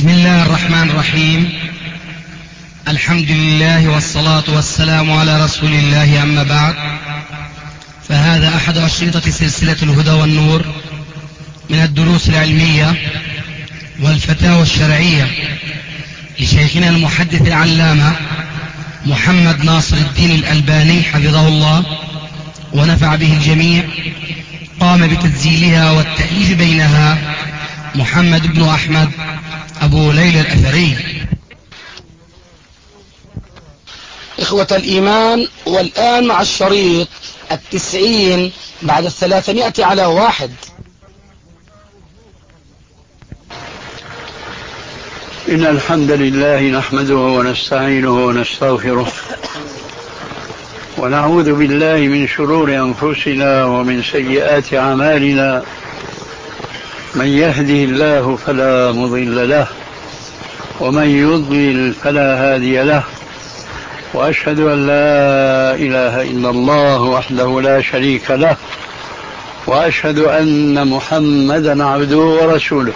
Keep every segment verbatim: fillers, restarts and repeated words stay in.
بسم الله الرحمن الرحيم. الحمد لله والصلاة والسلام على رسول الله، أما بعد، فهذا أحد أشرطة سلسلة الهدى والنور من الدروس العلمية والفتاوى الشرعية لشيخنا المحدث العلامة محمد ناصر الدين الألباني حفظه الله ونفع به الجميع. قام بتسجيلها والتأليف بينها محمد بن أحمد أبو ليلى الأثري. إخوة الإيمان، والآن مع الشريط التسعين بعد الثلاثمائة على واحد. إن الحمد لله نحمده ونستعينه ونستغفره ونعوذ بالله من شرور أنفسنا ومن سيئات أعمالنا. من يهده الله فلا مضل له ومن يضلل فلا هادي له، وأشهد أن لا إله إلا الله وحده لا شريك له، وأشهد أن محمدا عبده ورسوله.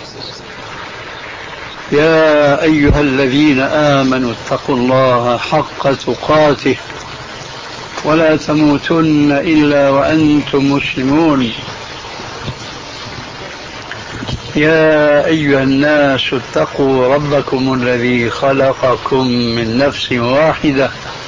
يا أيها الذين آمنوا اتقوا الله حق تقاته ولا تموتن إلا وأنتم مسلمون. يا أيها الناس اتقوا ربكم الذي خلقكم من نفس واحدة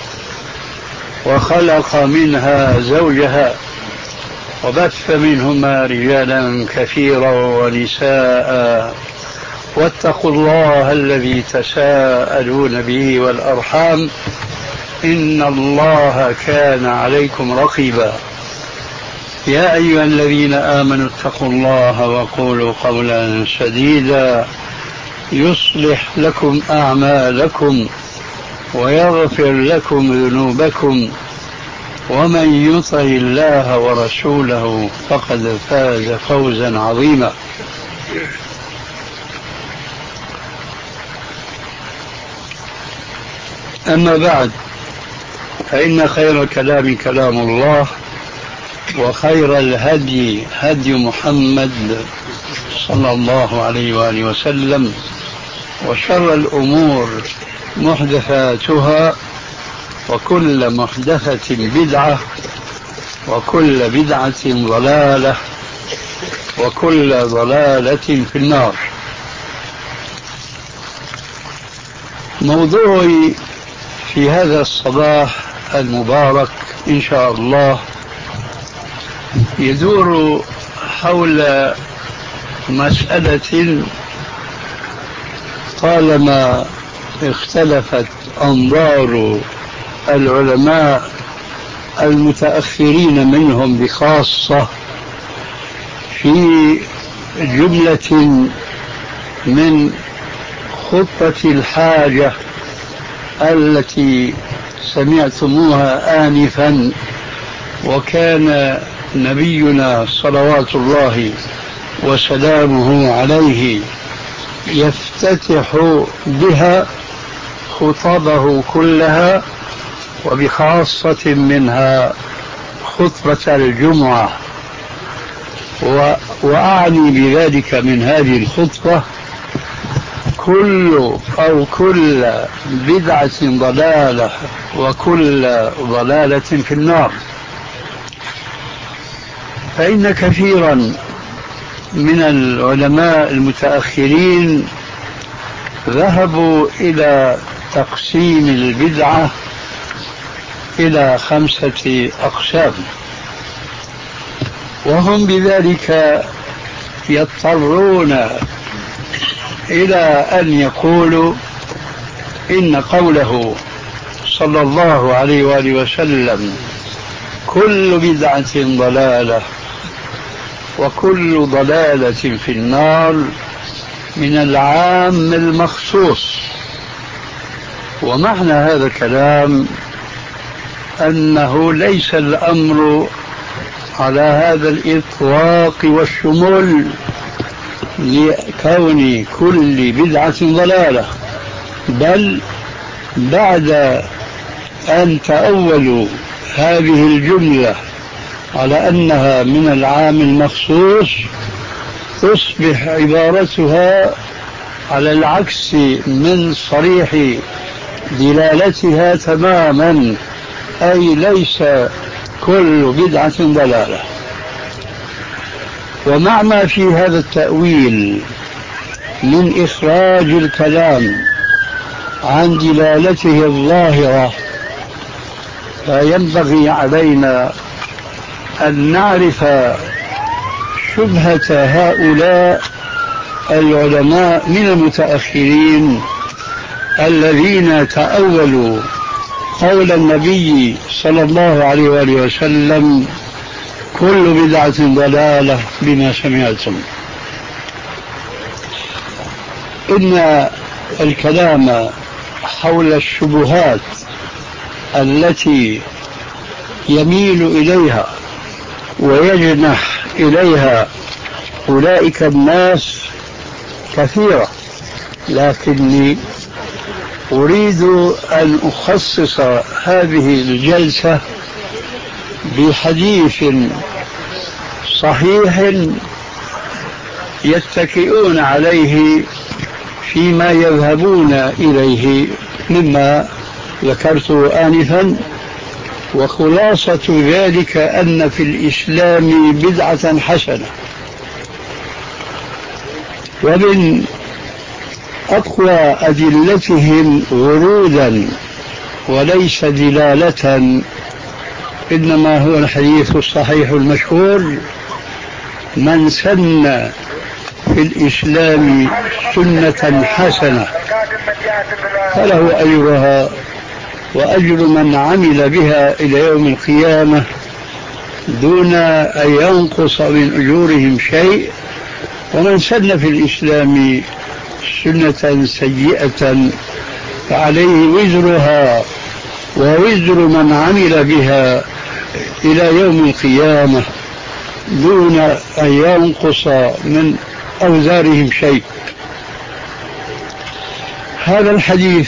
وخلق منها زوجها وبث منهما رجالا كثيرا ونساء، واتقوا الله الذي تساءلون به والأرحام إن الله كان عليكم رقيبا. يا أيها الذين آمنوا اتقوا الله وقولوا قولا سديدا يصلح لكم أعمالكم ويغفر لكم ذنوبكم، ومن يطع الله ورسوله فقد فاز فوزا عظيما. أما بعد، فإن خير الكلام كلام الله، وخير الهدي هدي محمد صلى الله عليه وآله وسلم، وشر الأمور محدثاتها، وكل محدثة بدعة، وكل بدعة ضلالة، وكل ضلالة في النار. موضوعي في هذا الصباح المبارك إن شاء الله يدور حول مسألة طالما اختلفت أنظار العلماء المتأخرين منهم بخاصة في جملة من خطة الحاجة التي سمعتموها آنفا، وكان نبينا صلوات الله وسلامه عليه يفتتح بها خطبه كلها، وبخاصة منها خطبة الجمعة. وأعني بذلك من هذه الخطبة كل أو كل بدعة ضلالة وكل ضلالة في النار. فإن كثيرا من العلماء المتأخرين ذهبوا إلى تقسيم البدعة إلى خمسة أقسام، وهم بذلك يضطرون إلى أن يقولوا إن قوله صلى الله عليه وآله وسلم كل بدعة ضلالة وكل ضلالة في النار من العام المخصوص. ومعنى هذا الكلام أنه ليس الأمر على هذا الإطلاق والشمول لكون كل بدعة ضلالة، بل بعد أن تأولوا هذه الجملة على أنها من العام المخصوص تصبح عبارتها على العكس من صريح دلالتها تماما، أي ليس كل بدعة ضلالة. ومع ما في هذا التأويل من إخراج الكلام عن دلالته الظاهرة، فينبغي علينا أن نعرف شبهة هؤلاء العلماء من المتأخرين الذين تأولوا قول النبي صلى الله عليه وآله وسلم: كل بدعة ضلالة بما سمعتم. إن الكلام حول الشبهات التي يميل إليها ويجنح إليها أولئك الناس كثيرة، لكني أريد أن أخصص هذه الجلسة بحديث صحيح يتكئون عليه فيما يذهبون إليه مما ذكرته آنفا. وخلاصة ذلك أن في الإسلام بدعة حسنة، ومن أقوى أدلتهم ورودا وليس دلالة إنما هو الحديث الصحيح المشهور: من سن في الإسلام سنة حسنة فله أجرها وأجر من عمل بها إلى يوم القيامة دون أن ينقص من أجورهم شيء. ومن سن في الإسلام سنة سيئة فعليه وزرها ووزر من عمل بها إلى يوم القيامة دون أن ينقص من أوزارهم شيء. هذا الحديث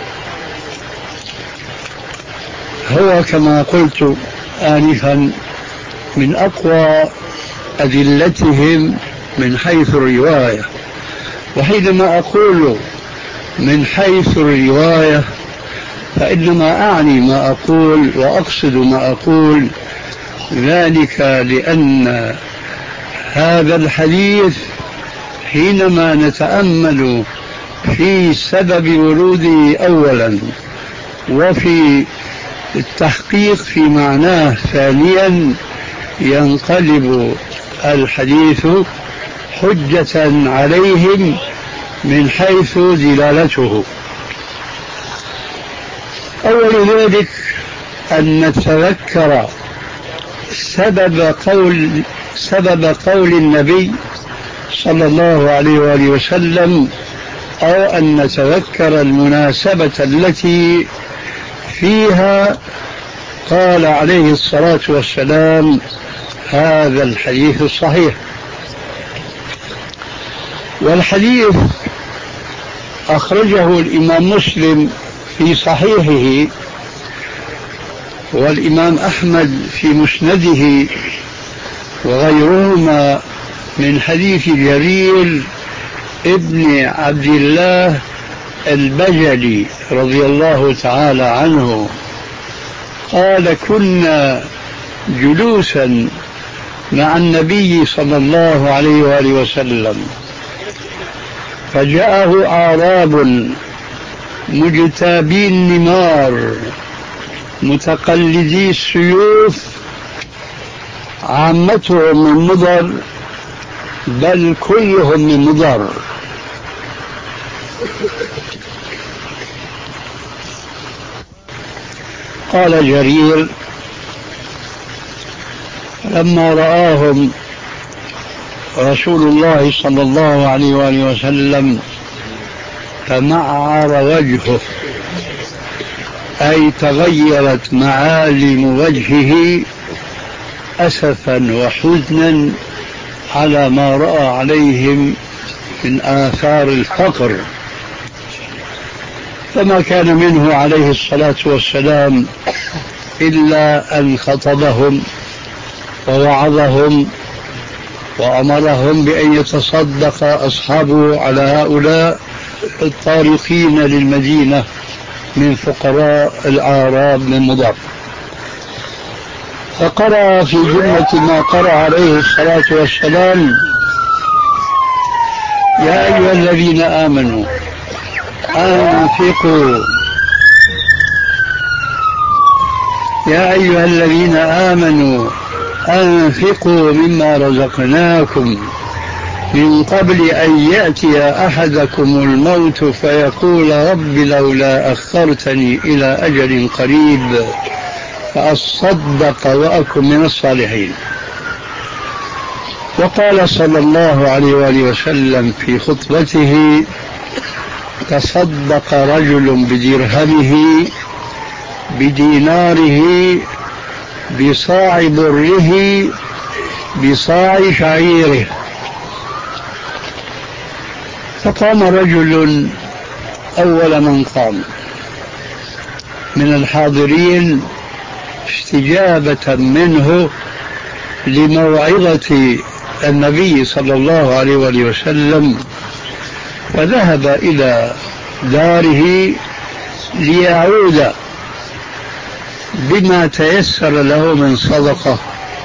هو كما قلت آنفا من أقوى أدلتهم من حيث الرواية. وحينما أقول من حيث الرواية فإنما أعني ما أقول وأقصد ما أقول، ذلك لأن هذا الحديث حينما نتأمل في سبب وروده أولا وفي التحقيق في معناه ثانيا ينقلب الحديث حجة عليهم من حيث دلالته. أول ذلك أن نتذكر سبب قول سبب قول النبي صلى الله عليه وآله وسلم، أو أن نتذكر المناسبة التي فيها قال عليه الصلاة والسلام هذا الحديث الصحيح. والحديث أخرجه الإمام مسلم في صحيحه، والإمام أحمد في مسنده، وغيرهما من حديث جرير ابن عبد الله البجلي رضي الله تعالى عنه قال: كنا جلوسا مع النبي صلى الله عليه وآله وسلم فجاءه أعراب مجتابي النمار متقلدي السيوف عامتهم من مضر بل كلهم من مضر. قال جرير: لما رآهم رسول الله صلى الله عليه وآله وسلم تمعر وجهه، أي تغيرت معالم وجهه أسفا وحزنا على ما رأى عليهم من آثار الفقر، فما كان منه عليه الصلاة والسلام إلا أن خطبهم ووعظهم وأمرهم بأن يتصدق أصحابه على هؤلاء الطارقين للمدينة من فقراء الأعراب من مضر. فقرأ في جملة ما قرأ عليه الصلاة والسلام: يا أيها الذين آمنوا أنفقوا يا أيها الذين آمنوا أنفقوا مما رزقناكم من قبل أن يأتي أحدكم الموت فيقول رب لولا أخرتني إلى أجل قريب فأصدق وأكن من الصالحين. وقال صلى الله عليه وآله وسلم في خطبته: تصدق رجل بدرهمه بديناره بصاع بره بصاع شعيره. فقام رجل أول من قام من الحاضرين استجابة منه لموعظة النبي صلى الله عليه وآله وسلم، وذهب إلى داره ليعود بما تيسر له من صدقة،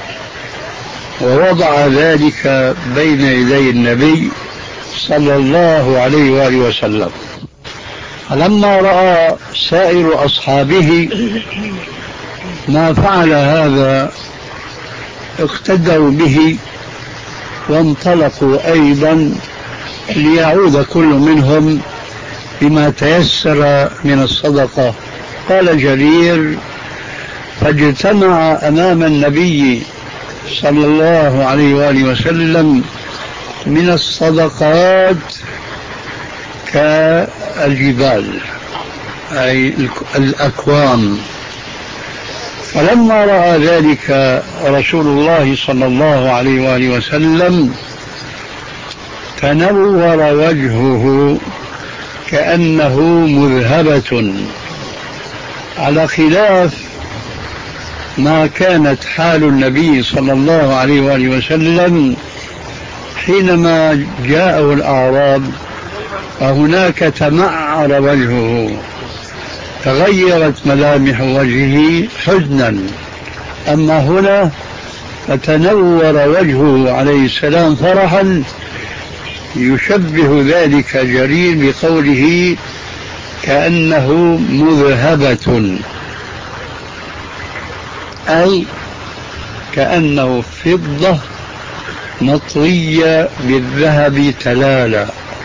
ووضع ذلك بين يدي النبي صلى الله عليه وآله وسلم. فلما رأى سائر أصحابه ما فعل هذا اقتدوا به وانطلقوا أيضا ليعود كل منهم بما تيسر من الصدقة. قال جرير: فاجتمع أمام النبي صلى الله عليه وآله وسلم من الصدقات كالجبال، أي الأكوام. فلما رأى ذلك رسول الله صلى الله عليه وآله وسلم تنور وجهه كأنه مذهبة، على خلاف ما كانت حال النبي صلى الله عليه وآله وسلم حينما جاءه الأعراب، فهناك تمعر وجهه، تغيرت ملامح وجهه حزنا. أما هنا فتنور وجهه عليه السلام فرحا، يشبه ذلك جرير بقوله كأنه مذهبة، أي كأنه فضة مطوية بالذهب تلالا.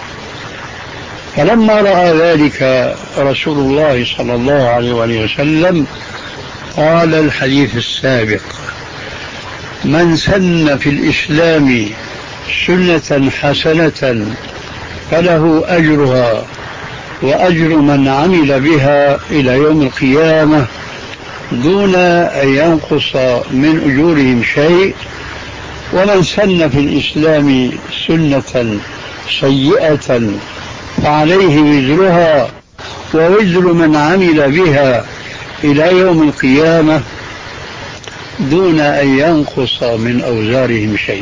فلما رأى ذلك رسول الله صلى الله عليه وآله وسلم قال الحديث السابق: من سن في الإسلام سنة حسنة فله أجرها وأجر من عمل بها إلى يوم القيامة دون أن ينقص من أجورهم شيء، ومن سن في الإسلام سنة سيئة فعليه وزرها ووزر من عمل بها إلى يوم القيامة دون أن ينقص من أوزارهم شيء.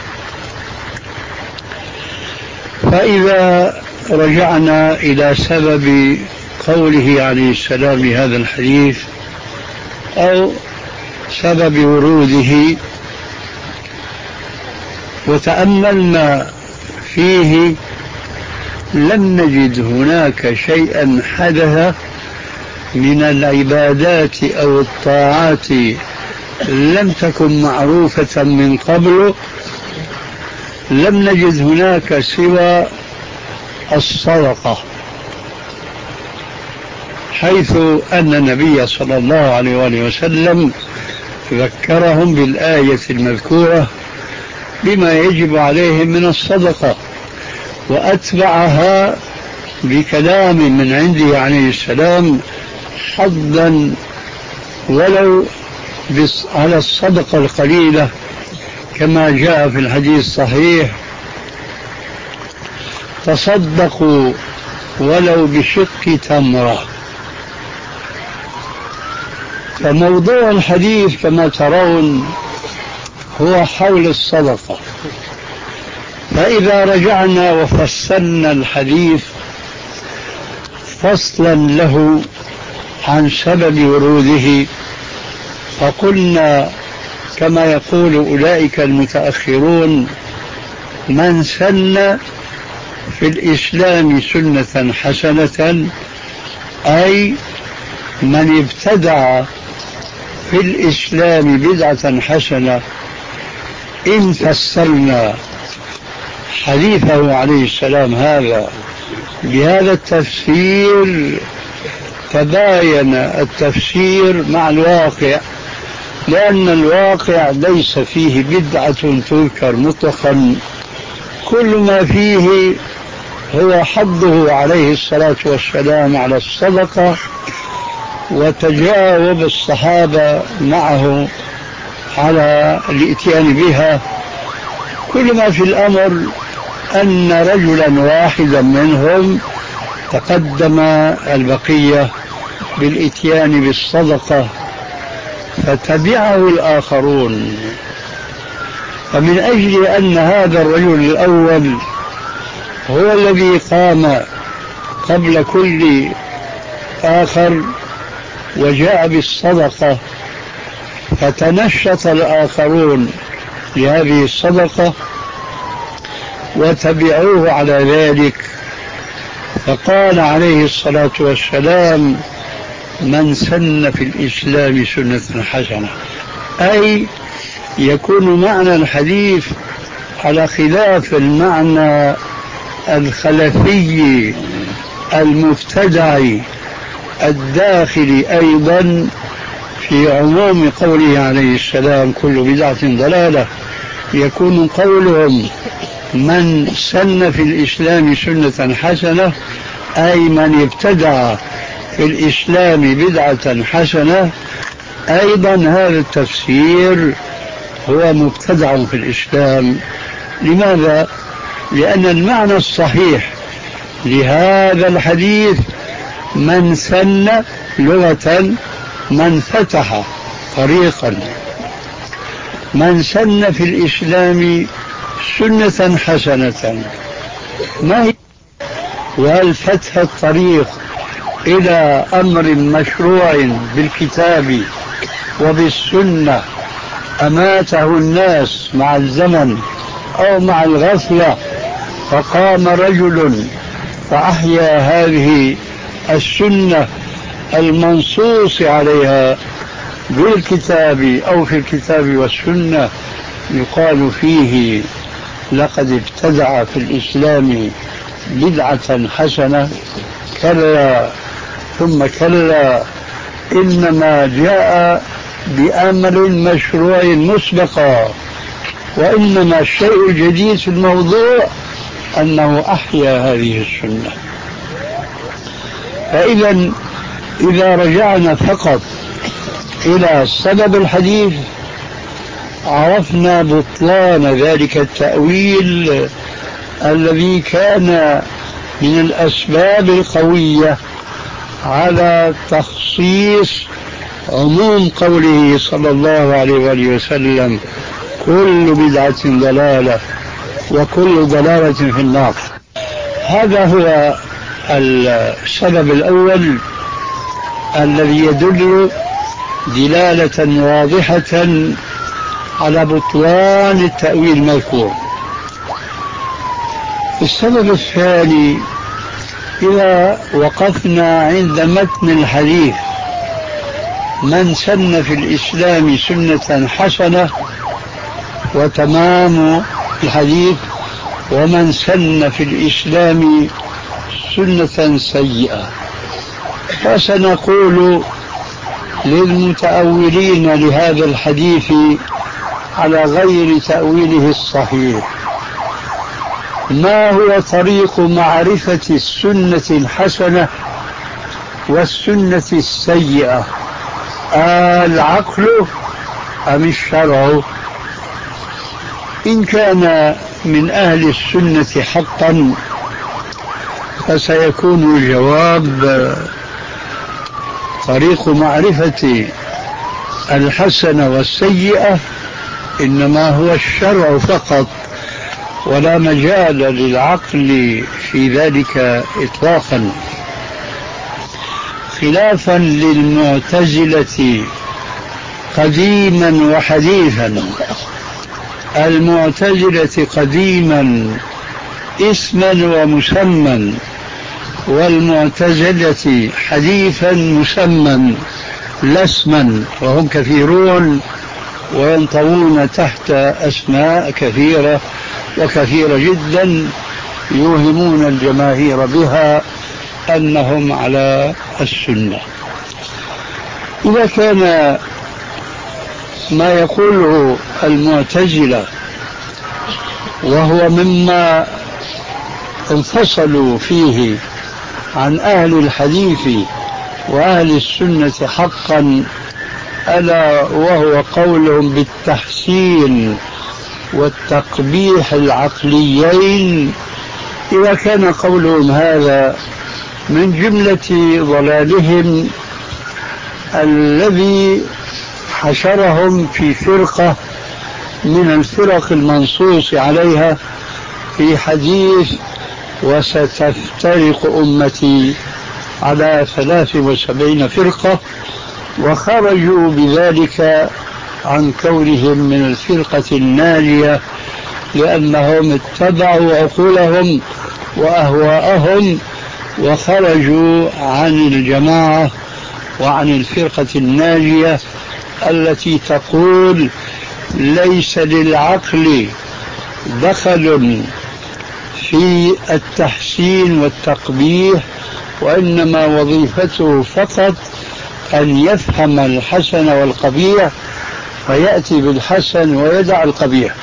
فإذا رجعنا إلى سبب قوله عليه السلام هذا الحديث أو سبب وروده وتأملنا فيه، لم نجد هناك شيئا حدث من العبادات أو الطاعات لم تكن معروفة من قبل، لم نجد هناك سوى الصدقة، حيث أن النبي صلى الله عليه وآله وسلم ذكرهم بالآية المذكورة بما يجب عليهم من الصدقة، وأتبعها بكلام من عنده عليه السلام حظا ولو على الصدقة القليلة، كما جاء في الحديث الصحيح: تصدقوا ولو بشق تمرة. فموضوع الحديث كما ترون هو حول الصدقة، فإذا رجعنا وفصلنا الحديث فصلا له عن سبب وروده، فقلنا كما يقول أولئك المتأخرون: من سن في الإسلام سنة حسنة، أي من ابتدع في الإسلام بدعة حسنة. إن فسرنا حديثه عليه السلام هذا بهذا التفسير تباين التفسير مع الواقع، لأن الواقع ليس فيه بدعة تذكر مطلقا، كل ما فيه هو حضه عليه الصلاة والسلام على الصدقة وتجاوب الصحابة معه على الاتيان بها. كل ما في الأمر أن رجلا واحدا منهم تقدم البقية بالاتيان بالصدقة فتبعه الآخرون. فمن أجل أن هذا الرجل الأول هو الذي قام قبل كل آخر وجاء بالصدقة، فتنشط الآخرون لهذه الصدقة وتبعوه على ذلك. فقال عليه الصلاة والسلام: من سن في الإسلام سنة حسنة، أي يكون معنى الحديث على خلاف المعنى الخلفي المبتدع الداخل أيضا في عموم قوله عليه السلام: كل بدعة ضلالة. يكون قولهم من سن في الإسلام سنة حسنة أي من ابتدع في الإسلام بدعة حسنة، أيضا هذا التفسير هو مبتدع في الإسلام. لماذا؟ لأن المعنى الصحيح لهذا الحديث من سن لغة من فتح طريقا، من سن في الإسلام سنة حسنة. ما هي؟ وهل فتح الطريق إلى أمر مشروع بالكتاب وبالسنة أماته الناس مع الزمن أو مع الغفلة، فقام رجل فأحيا هذه السنة المنصوص عليها بالكتاب أو في الكتاب والسنة، يقال فيه لقد ابتدع في الإسلام بدعة حسنة؟ كلا ثم كلا، إنما جاء بأمر مشروع مسبقا، وإنما الشيء الجديد في الموضوع أنه أحيا هذه السنة. فإذا إذا رجعنا فقط إلى سبب الحديث عرفنا بطلان ذلك التأويل الذي كان من الأسباب القوية على تخصيص عموم قوله صلى الله عليه وآله وسلم: كل بدعة ضلالة وكل ضلالة في النار. هذا هو السبب الأول الذي يدل دلالة واضحة على بطلان التأويل المذكور. السبب الثاني: إذا وقفنا عند متن الحديث من سن في الإسلام سنة حسنة، وتمام الحديث ومن سن في الإسلام سنة سيئة، فسنقول للمتأولين لهذا الحديث على غير تأويله الصحيح: ما هو طريق معرفة السنة الحسنة والسنة السيئة؟ العقل أم الشرع؟ إن كان من أهل السنة حقا فسيكون الجواب: طريق معرفة الحسنة والسيئة إنما هو الشرع فقط، ولا مجال للعقل في ذلك إطلاقا، خلافا للمعتزلة قديما وحديثا. المعتزلة قديما اسما ومسمى، والمعتزلة حديثا مسمى لا اسما، وهم كثيرون وينطوون تحت أسماء كثيرة وكثيرة جدا، يوهمون الجماهير بها أنهم على السنة. إذا كان ما يقوله المعتزلة وهو مما انفصلوا فيه عن أهل الحديث وأهل السنة حقا، ألا وهو قولهم بالتحسين والتقبيح العقليين، إذا كان قولهم هذا من جملة ضلالهم الذي حشرهم في فرقة من الفرق المنصوص عليها في حديث وستفترق أمتي على ثلاث وسبعين فرقة، وخرجوا بذلك عن كونهم من الفرقة الناجية، لأنهم اتبعوا عقولهم وأهواءهم وخرجوا عن الجماعة وعن الفرقة الناجية التي تقول ليس للعقل دخل في التحسين والتقبيح، وإنما وظيفته فقط أن يفهم الحسن والقبيح فيأتي بالحسن ويدع القبيح.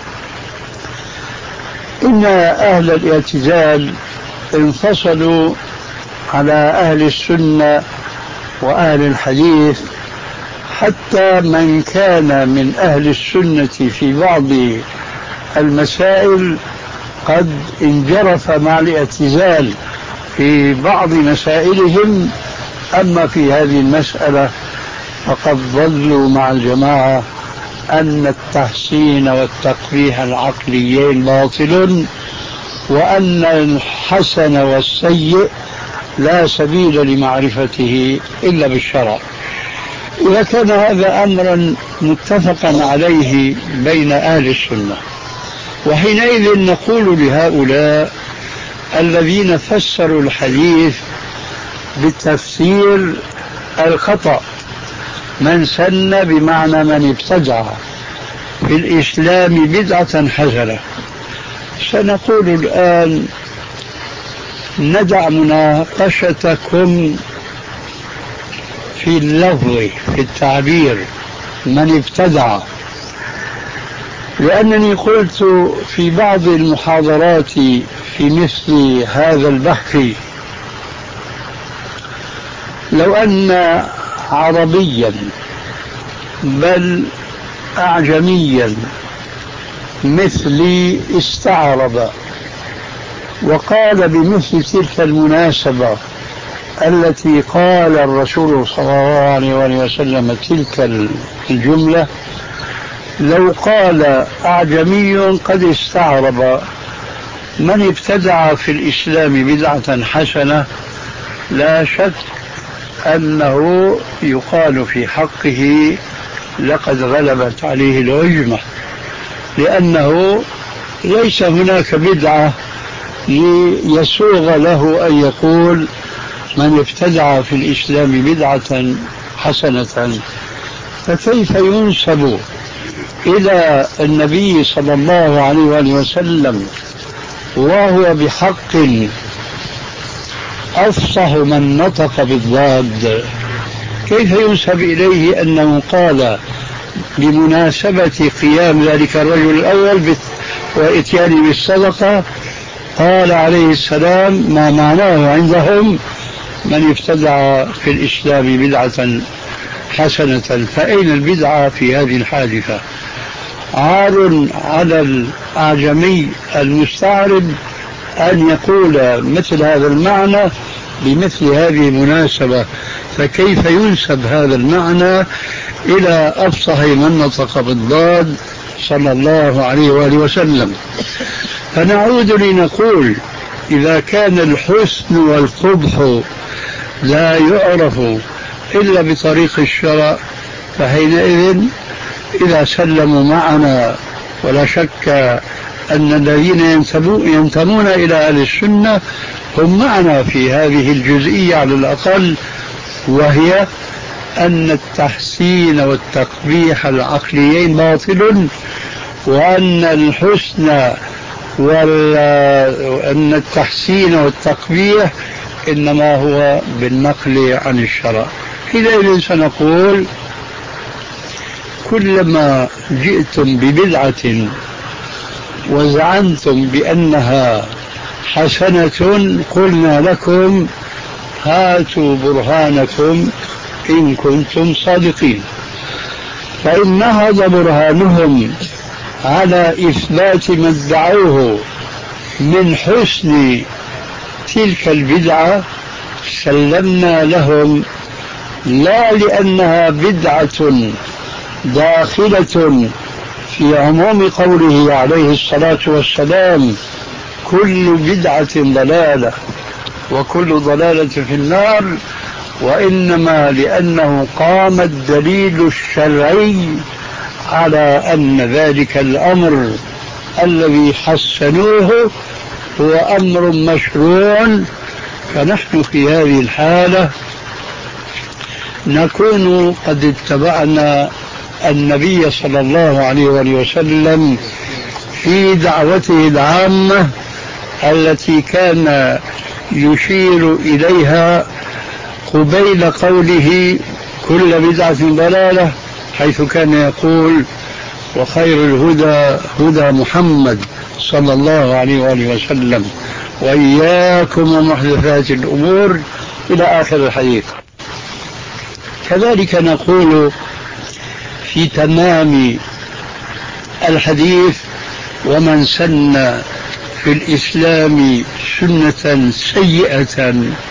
إن أهل الاعتزال انفصلوا على أهل السنة وأهل الحديث، حتى من كان من أهل السنة في بعض المسائل قد انجرف مع الاعتزال في بعض مسائلهم، أما في هذه المسألة فقد ظلوا مع الجماعة أن التحسين والتقبيح العقليين باطل، وأن الحسن والسيء لا سبيل لمعرفته إلا بالشرع. إذا كان هذا أمرا متفقا عليه بين أهل السنة، وحينئذ نقول لهؤلاء الذين فسروا الحديث بالتفسير الخطأ، من سن بمعنى من ابتدع في الإسلام بدعة حسنة، سنقول الآن ندع مناقشتكم في اللفظ في التعبير من ابتدع، لأنني قلت في بعض المحاضرات في مثل هذا البحث لو أن عربيا بل أعجميا مثلي استعرض وقال بمثل تلك المناسبة التي قال الرسول صلى الله عليه وسلم تلك الجملة، لو قال أعجمي قد استعرب من ابتدع في الإسلام بدعة حسنة، لا شك أنه يقال في حقه لقد غلبت عليه العجمة، لأنه ليس هناك بدعة ليسوغ له أن يقول من ابتدع في الإسلام بدعة حسنة. فكيف ينسب إلى النبي صلى الله عليه وسلم وهو بحق أفصح من نطق بالضاد، كيف ينسب إليه أنه قال بمناسبة قيام ذلك الرجل الأول وإتيانه بالصدقة، قال عليه السلام ما معناه عندهم من ابتدع في الإسلام بدعة حسنة؟ فأين البدعة في هذه الحادثة؟ عار على الأعجمي المستعرب أن يقول مثل هذا المعنى بمثل هذه المناسبة، فكيف ينسب هذا المعنى إلى أفصح من نطق بالضاد صلى الله عليه وآله وسلم؟ فنعود لنقول إذا كان الحسن والقبح لا يعرف إلا بطريق الشرع، فحينئذ إذا سلموا معنا، ولا شك أن الذين ينتمون إلى أهل السنة هم معنا في هذه الجزئية على الأقل، وهي أن التحسين والتقبيح العقليين باطل، وأن الحسن وأن التحسين والتقبيح إنما هو بالنقل عن الشرع. حينئذ سنقول كلما جئتم ببدعة وزعمتم بأنها حسنة قلنا لكم هاتوا برهانكم إن كنتم صادقين. فإن نهض برهانهم على إثبات ما ادعوه من حسن تلك البدعة سلمنا لهم، لا لأنها بدعة داخلة في عموم قوله عليه الصلاة والسلام كل بدعة ضلالة وكل ضلالة في النار، وإنما لأنه قام الدليل الشرعي على أن ذلك الأمر الذي حسنوه هو أمر مشروع. فنحن في هذه الحالة نكون قد اتبعنا النبي صلى الله عليه وسلم في دعوته العامة التي كان يشير إليها قبيل قوله كل بدعة ضلالة، حيث كان يقول وخير الهدى هدى محمد صلى الله عليه وآله وسلم وإياكم ومحدثات الأمور إلى آخر الحديث. كذلك نقول في تمام الحديث ومن سن في الإسلام سنة سيئة.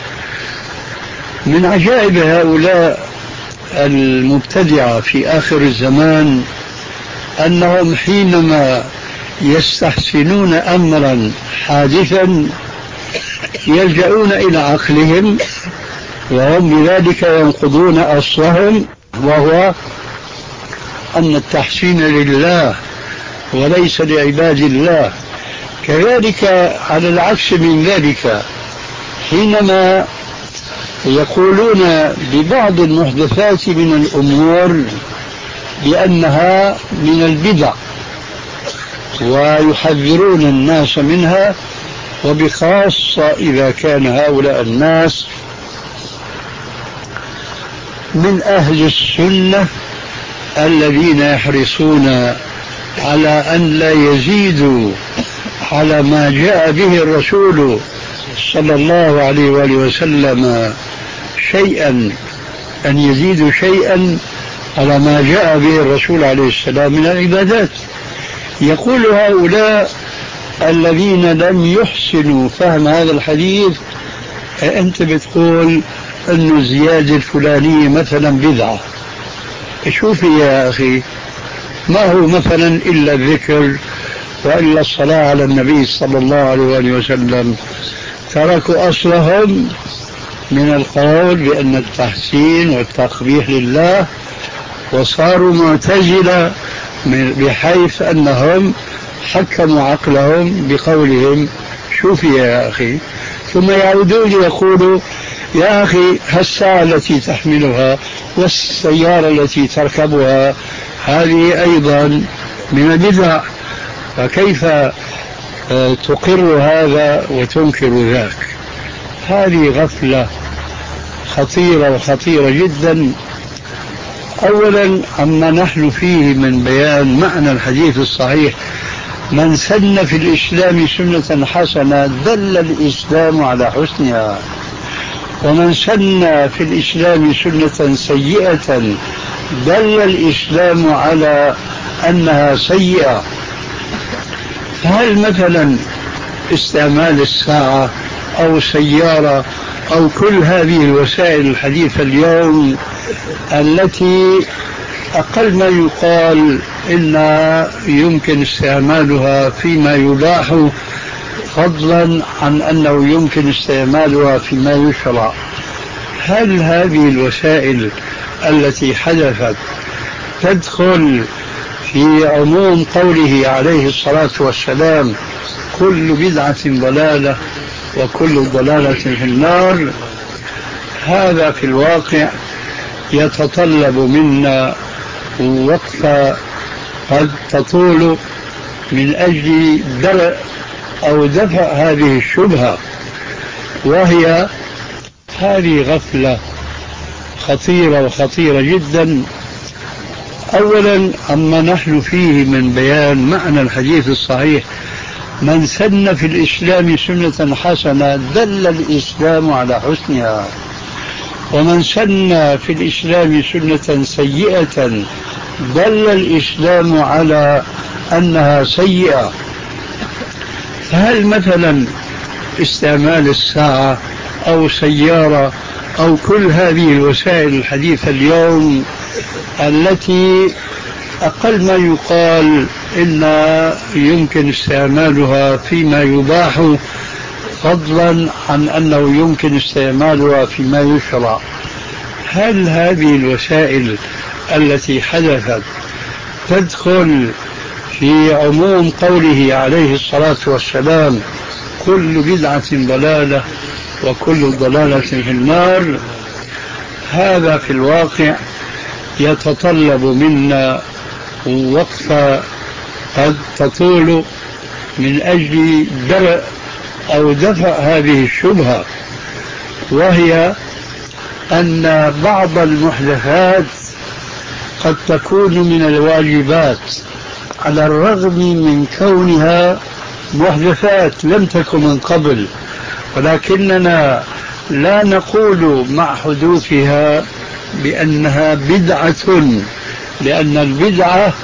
من عجائب هؤلاء المبتدعة في آخر الزمان أنهم حينما يستحسنون أمرا حادثا يلجؤون إلى عقلهم، وهم بذلك ينقضون أصلهم، وهو أن التحسين لله وليس لعباد الله. كذلك على العكس من ذلك حينما يقولون ببعض المحدثات من الأمور بأنها من البدع ويحذرون الناس منها، وبخاصة إذا كان هؤلاء الناس من أهل السنة الذين يحرصون على أن لا يزيدوا على ما جاء به الرسول صلى الله عليه وآله وسلم شيئا، أن يزيدوا شيئا على ما جاء به الرسول عليه السلام من العبادات. يقول هؤلاء الذين لم يحسنوا فهم هذا الحديث أنت بتقول أن الزيادة الفلانية مثلا بدعة. شوفي يا أخي، ما هو مثلا إلا الذكر وإلا الصلاة على النبي صلى الله عليه وآله وسلم. تركوا أصلهم من القول بأن التحسين والتقبيح لله، وصاروا معتزلة بحيث أنهم حكموا عقلهم بقولهم. شوفي يا أخي، ثم يعودون يقولوا يا أخي الساعة التي تحملها والسيارة التي تركبها هذه أيضا من البدع، فكيف تقر هذا وتنكر ذاك؟ هذه غفلة خطيرة وخطيرة جدا. أولا عما نحن فيه من بيان معنى الحديث الصحيح، من سن في الإسلام سنة حسنة دل الإسلام على حسنها، ومن سن في الإسلام سنة سيئة دل الإسلام على أنها سيئة. هل مثلا استعمال الساعة أو سيارة أو كل هذه الوسائل الحديثة اليوم التي أقل ما يقال إنها يمكن استعمالها فيما يباح فضلا عن أنه يمكن استعمالها فيما يشرع. هل هذه الوسائل التي حدثت تدخل في عموم قوله عليه الصلاة والسلام كل بدعة ضلالة وكل ضلالة في النار؟ هذا في الواقع يتطلب منا وقفة قد تطول من أجل درء أو دفع هذه الشبهة، وهي هذه غفلة خطيرة وخطيرة جدا. أولا عما نحن فيه من بيان معنى الحديث الصحيح: من سن في الإسلام سنة حسنة دل الإسلام على حسنها، ومن سن في الإسلام سنة سيئة دل الإسلام على أنها سيئة. فهل مثلا استعمال الساعة أو سيارة أو كل هذه الوسائل الحديثة اليوم التي أقل ما يقال إن يمكن استعمالها فيما يباح فضلا عن أنه يمكن استعمالها فيما يشرع، هل هذه الوسائل التي حدثت تدخل في عموم قوله عليه الصلاة والسلام كل بدعة ضلالة وكل ضلالة في النار؟ هذا في الواقع يتطلب منا وقفة قد تطول من أجل درء أو دفع هذه الشبهة، وهي أن بعض المحدثات قد تكون من الواجبات على الرغم من كونها محدثات لم تكن من قبل، ولكننا لا نقول مع حدوثها بأنها بدعة، لأن البدعة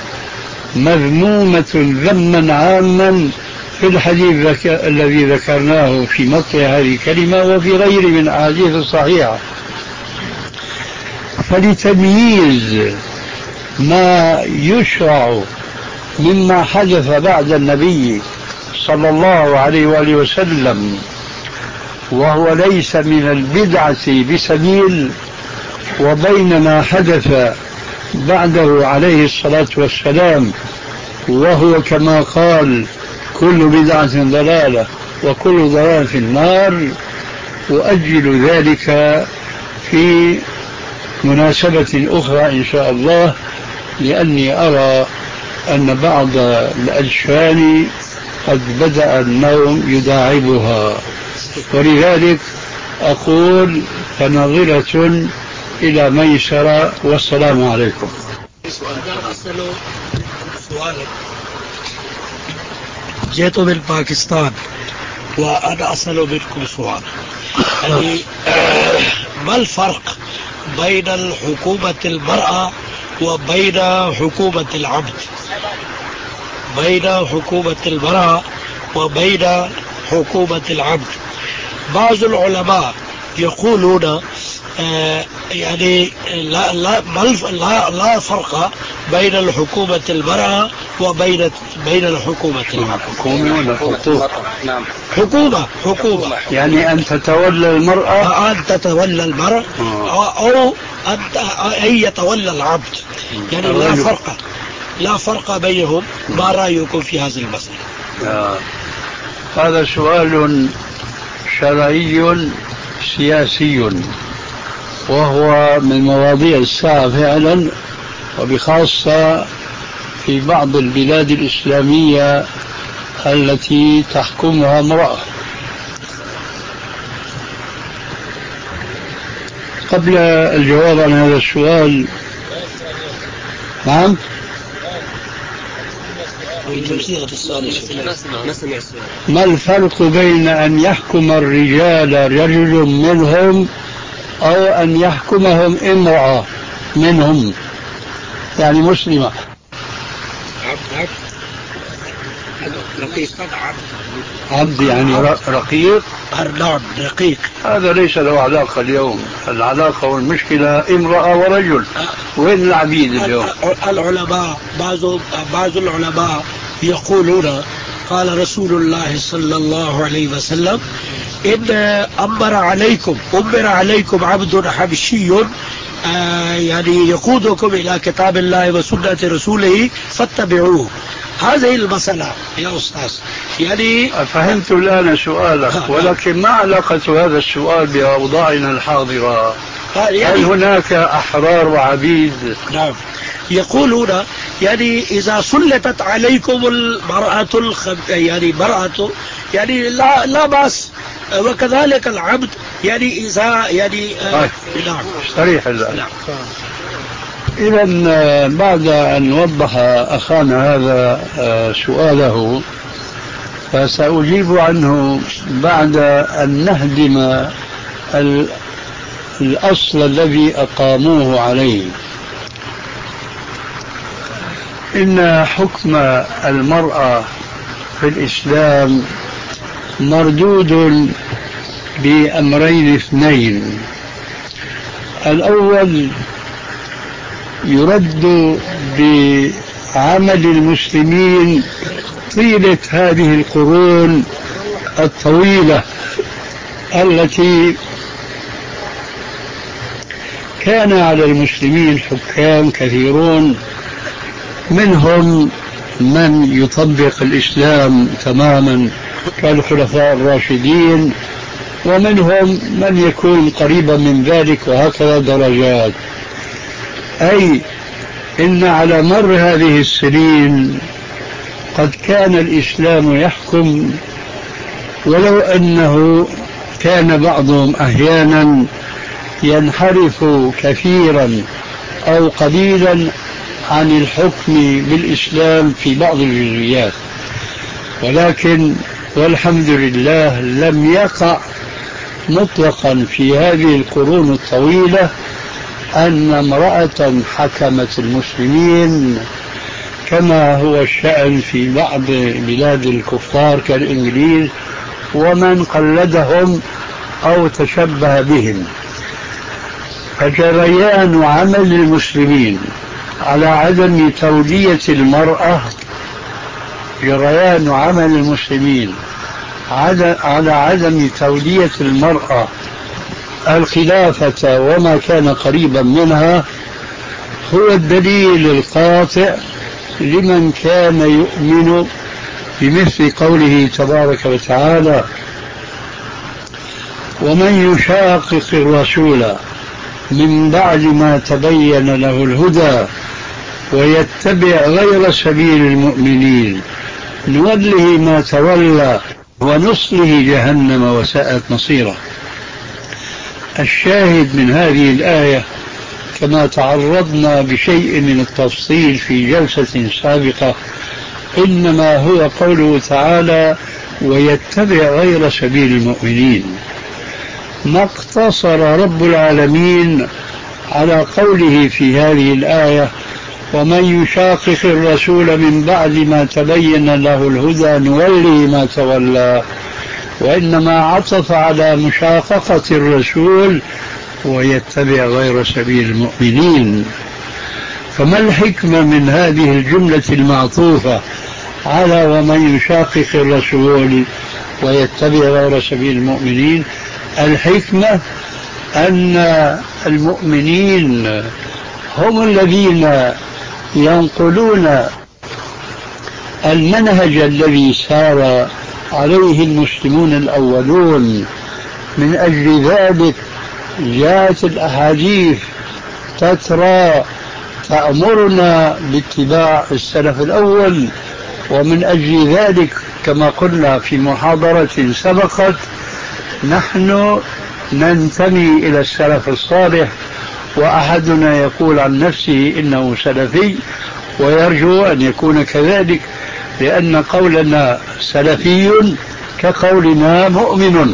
مذمومة ذما عاما في الحديث ذك... الذي ذكرناه في مطلع هذه الكلمة وفي غيره من الأحاديث الصحيحة. فلتمييز ما يشرع مما حدث بعد النبي صلى الله عليه وآله وسلم وهو ليس من البدعة بسبيل، وبين ما حدث بعده عليه الصلاة والسلام وهو كما قال كل بدعة ضلالة وكل ضلالة في النار، وأجل ذلك في مناسبة أخرى إن شاء الله، لأني أرى أن بعض الأجفان قد بدأ النوم يداعبها، ولذلك أقول فنظرة إلى ميسرة، والسلام عليكم. جئت من باكستان وأنا أسأل منكم سؤال، يعني ما الفرق بين حكومة المرأة وبين حكومة العبد؟ بين حكومة المرأة وبين حكومة العبد. بعض العلماء يقولون آه يعني لا لا لا لا فرق بين الحكومة المرأة وبين بين الحكومة العبد. حكومة ولا حقوق؟ نعم حكومة حكومة يعني أن تتولى المرأة، أن تتولى المرأة أو أن يتولى العبد، يعني لا فرق لا فرق بينهم. ما رأيكم في هذه المسألة؟ آه. هذا سؤال شرعي سياسي، وهو من مواضيع الساعة فعلا، وبخاصة في بعض البلاد الإسلامية التي تحكمها امرأة. قبل الجواب عن هذا السؤال، نعم ما الفرق بين أن يحكم الرجال رجل منهم أو أن يحكمهم امرأة منهم، يعني مسلمة؟ عبد رقيق عبد يعني رقيق. نعم رقيق. هذا ليس له علاقة اليوم، العلاقة والمشكلة امرأة ورجل. وين العبيد اليوم؟ العلماء بعض بعض العلماء يقولون قال رسول الله صلى الله عليه وسلم إن أمر عليكم أمر عليكم عبد حبشي آه يعني يقودكم إلى كتاب الله وسنة رسوله فاتبعوه. هذه المسألة يا أستاذ. يعني فهمت الآن سؤالك، ولكن ما علاقة هذا السؤال بأوضاعنا الحاضرة؟ يعني هل هناك أحرار وعبيد؟ نعم. يقولون يعني إذا سلطت عليكم المرأة الخب... يعني مرأة يعني لا لا بأس، وكذلك العبد يعني إذا يعني آه نعم صريح الآن. نعم. إذا بعد أن وضح أخانا هذا سؤاله فسأجيب عنه بعد أن نهدم الأصل الذي أقاموه عليه. إن حكم المرأة في الإسلام مردود بأمرين اثنين. الأول يرد بعمل المسلمين طيلة هذه القرون الطويلة التي كان على المسلمين حكام كثيرون، منهم من يطبق الإسلام تماما كالخلفاء الراشدين، ومنهم من يكون قريبا من ذلك، وهكذا درجات. أي إن على مر هذه السنين قد كان الإسلام يحكم، ولو أنه كان بعضهم أحيانا ينحرف كثيرا أو قليلا عن الحكم بالإسلام في بعض الجزئيات، ولكن والحمد لله لم يقع مطلقا في هذه القرون الطويلة أن امرأة حكمت المسلمين كما هو الشأن في بعض بلاد الكفار كالإنجليز ومن قلدهم أو تشبه بهم. فجريان عمل المسلمين على عدم تولية المرأة جريان عمل المسلمين على عدم تولية المرأة الخلافة وما كان قريبا منها هو الدليل القاطع لمن كان يؤمن بمثل قوله تبارك وتعالى: ومن يشاقق الرسول من بعد ما تبين له الهدى ويتبع غير سبيل المؤمنين نوله ما تولى ونصله جهنم وساءت مصيره. الشاهد من هذه الآية كما تعرضنا بشيء من التفصيل في جلسة سابقة إنما هو قوله تعالى: ويتبع غير سبيل المؤمنين. ما اقتصر رب العالمين على قوله في هذه الآية: ومن يشاقق الرسول من بعد ما تبين له الهدى نوله ما تولى، وإنما عطف على مشاققة الرسول ويتبع غير سبيل المؤمنين. فما الحكمة من هذه الجملة المعطوفة على ومن يشاقق الرسول ويتبع غير سبيل المؤمنين؟ الحكمة أن المؤمنين هم الذين ينقلون المنهج الذي سار عليه المسلمون الأولون. من أجل ذلك جاءت الأحاديث تترى تأمرنا باتباع السلف الأول، ومن أجل ذلك كما قلنا في محاضرة سبقت نحن ننتمي إلى السلف الصالح، وأحدنا يقول عن نفسه إنه سلفي ويرجو أن يكون كذلك، لأن قولنا سلفي كقولنا مؤمن.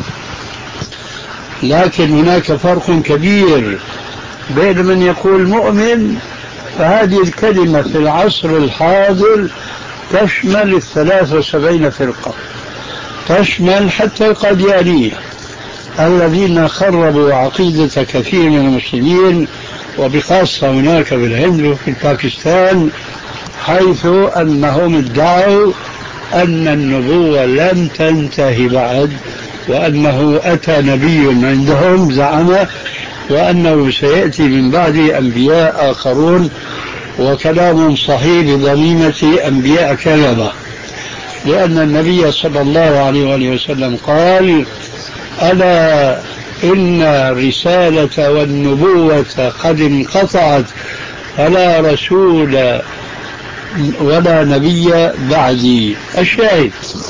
لكن هناك فرق كبير بين من يقول مؤمن، فهذه الكلمة في العصر الحاضر تشمل الثلاث وسبعين فرقة، تشمل حتى القاديانية الذين خربوا عقيدة كثير من المسلمين، وبخاصة هناك في الهند وفي باكستان، حيث أنهم ادعوا أن النبوة لم تنتهي بعد، وأنه أتى نبي عندهم زعم، وأنه سيأتي من بعد أنبياء آخرون، وكلام صحيح بضميمة أنبياء كذبة، لأن النبي صلى الله عليه وآله وسلم قال: ألا إن الرسالة والنبوة قد انقطعت فلا رسول ولا نبي بعدي. الشاهد،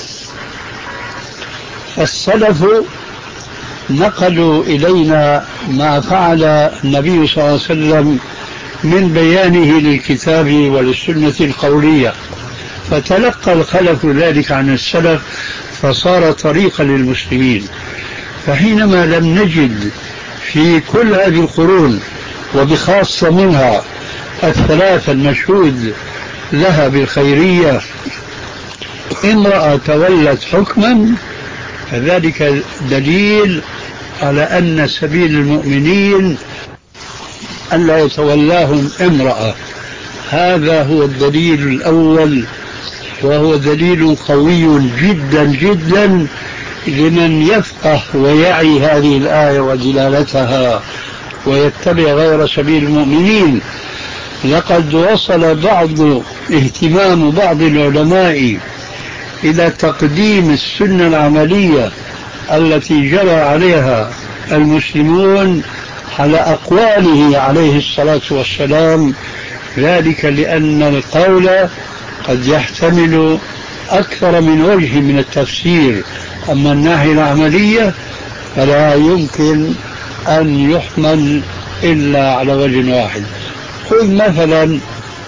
السلف نقلوا إلينا ما فعل النبي صلى الله عليه وسلم من بيانه للكتاب وللسنة القولية، فتلقى الخلف ذلك عن السلف فصار طريقا للمسلمين. فحينما لم نجد في كل هذه القرون وبخاصة منها الثلاثة المشهود لها بالخيرية امرأة تولت حكما، فذلك دليل على أن سبيل المؤمنين ألا يتولاهم امرأة. هذا هو الدليل الأول، وهو دليل قوي جدا جدا لمن يفقه ويعي هذه الآية ودلالتها ويتبع غير سبيل المؤمنين. لقد وصل بعض اهتمام بعض العلماء إلى تقديم السنة العملية التي جرى عليها المسلمون على أقواله عليه الصلاة والسلام، ذلك لأن القول قد يحتمل أكثر من وجه من التفسير، أما الناحية العملية فلا يمكن أن يحمل إلا على وجه واحد. خذ مثلا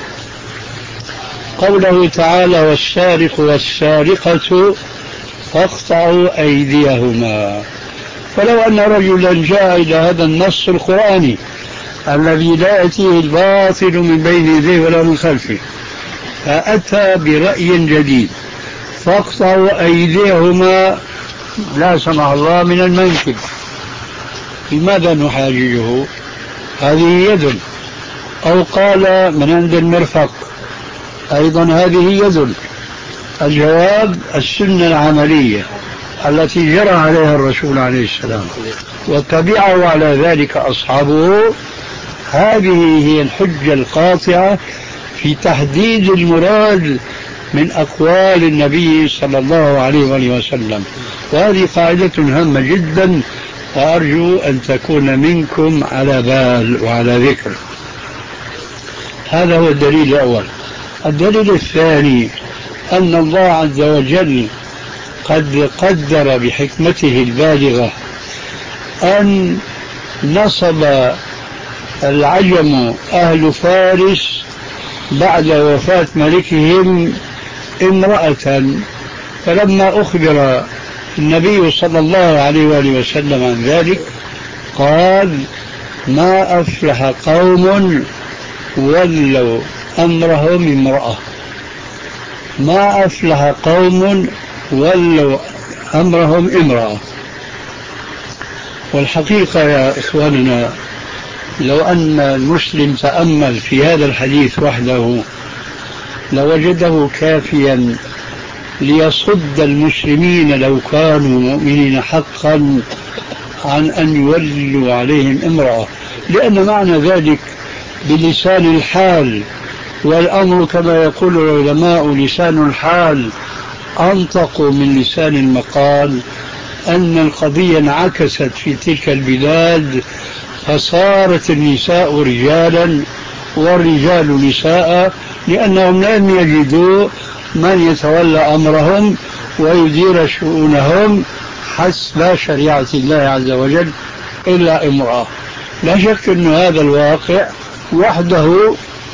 قوله تعالى: والسارق والسارقة فاقطعوا أيديهما. فلو أن رجلا جاء إلى هذا النص القرآني الذي لا يأتيه الباطل من بين يديه ولا من خلفه، فأتى برأي جديد: فاقطعوا أيديهما لا سمح الله من المنكب، لماذا نحاججه؟ هذه يد. أو قال من عند المرفق، أيضا هذه يد. الجواب: السنة العملية التي جرى عليها الرسول عليه السلام وتبعه على ذلك أصحابه، هذه هي الحجة القاطعة في تحديد المراد من أقوال النبي صلى الله عليه وآله وسلم. وهذه قاعدة هامة جدا، وأرجو أن تكون منكم على بال وعلى ذكر. هذا هو الدليل الأول. الدليل الثاني أن الله عز وجل قد قدر بحكمته البالغة أن نصب العجم أهل فارس بعد وفاة ملكهم امرأة، فلما أخبر النبي صلى الله عليه وآله وسلم عن ذلك قال: ما أفلح قوم ولوا أمرهم امرأة. ما أفلح قوم ولوا أمرهم امرأة. والحقيقة يا إخواننا، لو أن المسلم تأمل في هذا الحديث وحده لوجده كافيا ليصد المسلمين لو كانوا مؤمنين حقا عن أن يولوا عليهم امرأة، لأن معنى ذلك بلسان الحال، والأمر كما يقول العلماء لسان الحال أنطق من لسان المقال، أن القضية انعكست في تلك البلاد فصارت النساء رجالا والرجال نساء، لأنهم لم يجدوا من يتولى أمرهم ويدير شؤونهم حسب شريعة الله عز وجل إلا امرأة. لا شك أن هذا الواقع وحده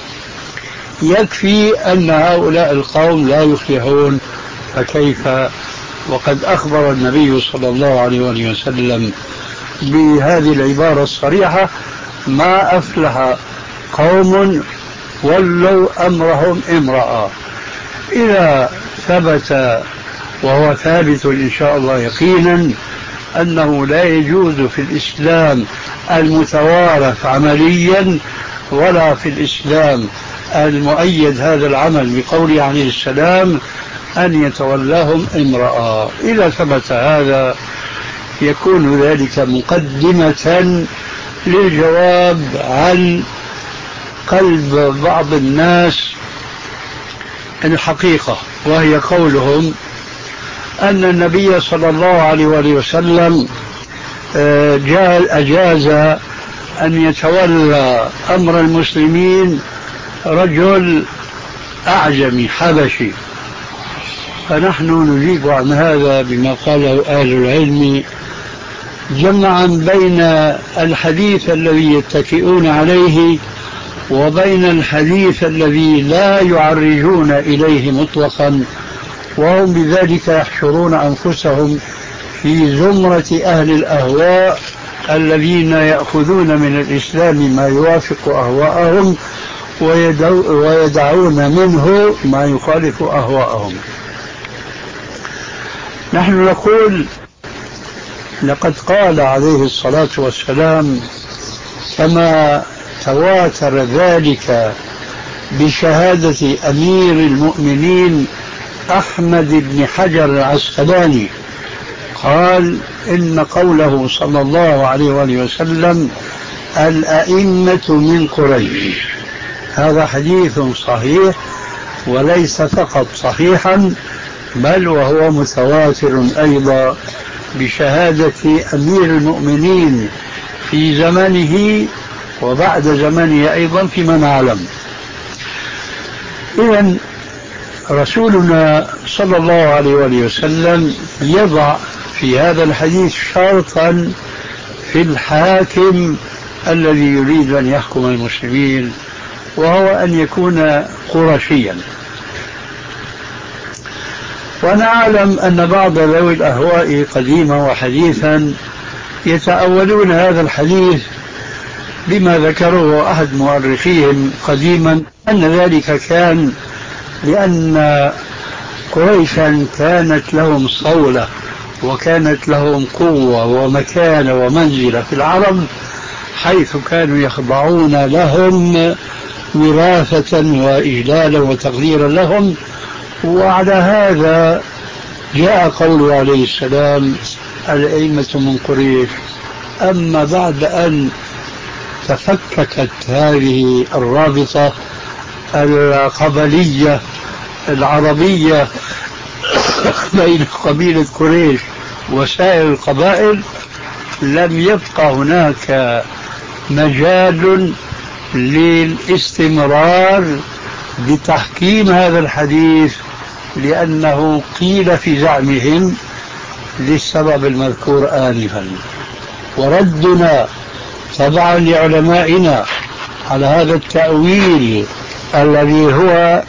يكفي أن هؤلاء القوم لا يفلحون، فكيف وقد أخبر النبي صلى الله عليه وآله وسلم بهذه العبارة الصريحة: ما أفلح قوم ولوا أمرهم امرأة. إذا ثبت، وهو ثابت إن شاء الله يقينا، أنه لا يجوز في الإسلام المتوارث عمليا ولا في الإسلام المؤيد هذا العمل بقوله عليه السلام: أن يتولاهم امرأة. إذا ثبت هذا يكون ذلك مقدمة للجواب عن قلب بعض الناس الحقيقة، وهي قولهم أن النبي صلى الله عليه وسلم أجاز أن يتولى أمر المسلمين رجل أعجمي حبشي. فنحن نجيب عن هذا بما قاله أهل العلم جمعا بين الحديث الذي يتكئون عليه وبين الحديث الذي لا يعرجون إليه مطلقا، وهم بذلك يحشرون أنفسهم في زمرة أهل الأهواء الذين يأخذون من الإسلام ما يوافق أهواءهم ويدعون منه ما يخالف أهواءهم. نحن نقول لقد قال عليه الصلاة والسلام كما تواتر ذلك بشهادة أمير المؤمنين أحمد بن حجر العسقلاني، قال إن قوله صلى الله عليه وسلم الأئمة من قريش، هذا حديث صحيح، وليس فقط صحيحا بل وهو متواتر أيضا بشهادة أمير المؤمنين في زمنه وبعد زمنه أيضا فيما نعلم. إذن رسولنا صلى الله عليه وسلم يضع في هذا الحديث شرطا في الحاكم الذي يريد أن يحكم المسلمين، وهو أن يكون قرشيا. ونعلم أن بعض ذوي الأهواء قديما وحديثا يتأولون هذا الحديث بما ذكره أحد مؤرخيهم قديما أن ذلك كان لأن قريشا كانت لهم صولة وكانت لهم قوة ومكانة ومنزلة في العرب، حيث كانوا يخضعون لهم وراثة وإجلالا وتقديرا لهم. وعلى هذا جاء قوله عليه السلام الأئمة من قريش. أما بعد أن تفككت هذه الرابطة القبلية العربية بين قبيلة قريش وسائر القبائل، لم يبقى هناك مجال للاستمرار بتحكيم هذا الحديث، لأنه قيل في زعمهم للسبب المذكور آنفا. وردنا طبعا لعلمائنا على هذا التأويل الذي هو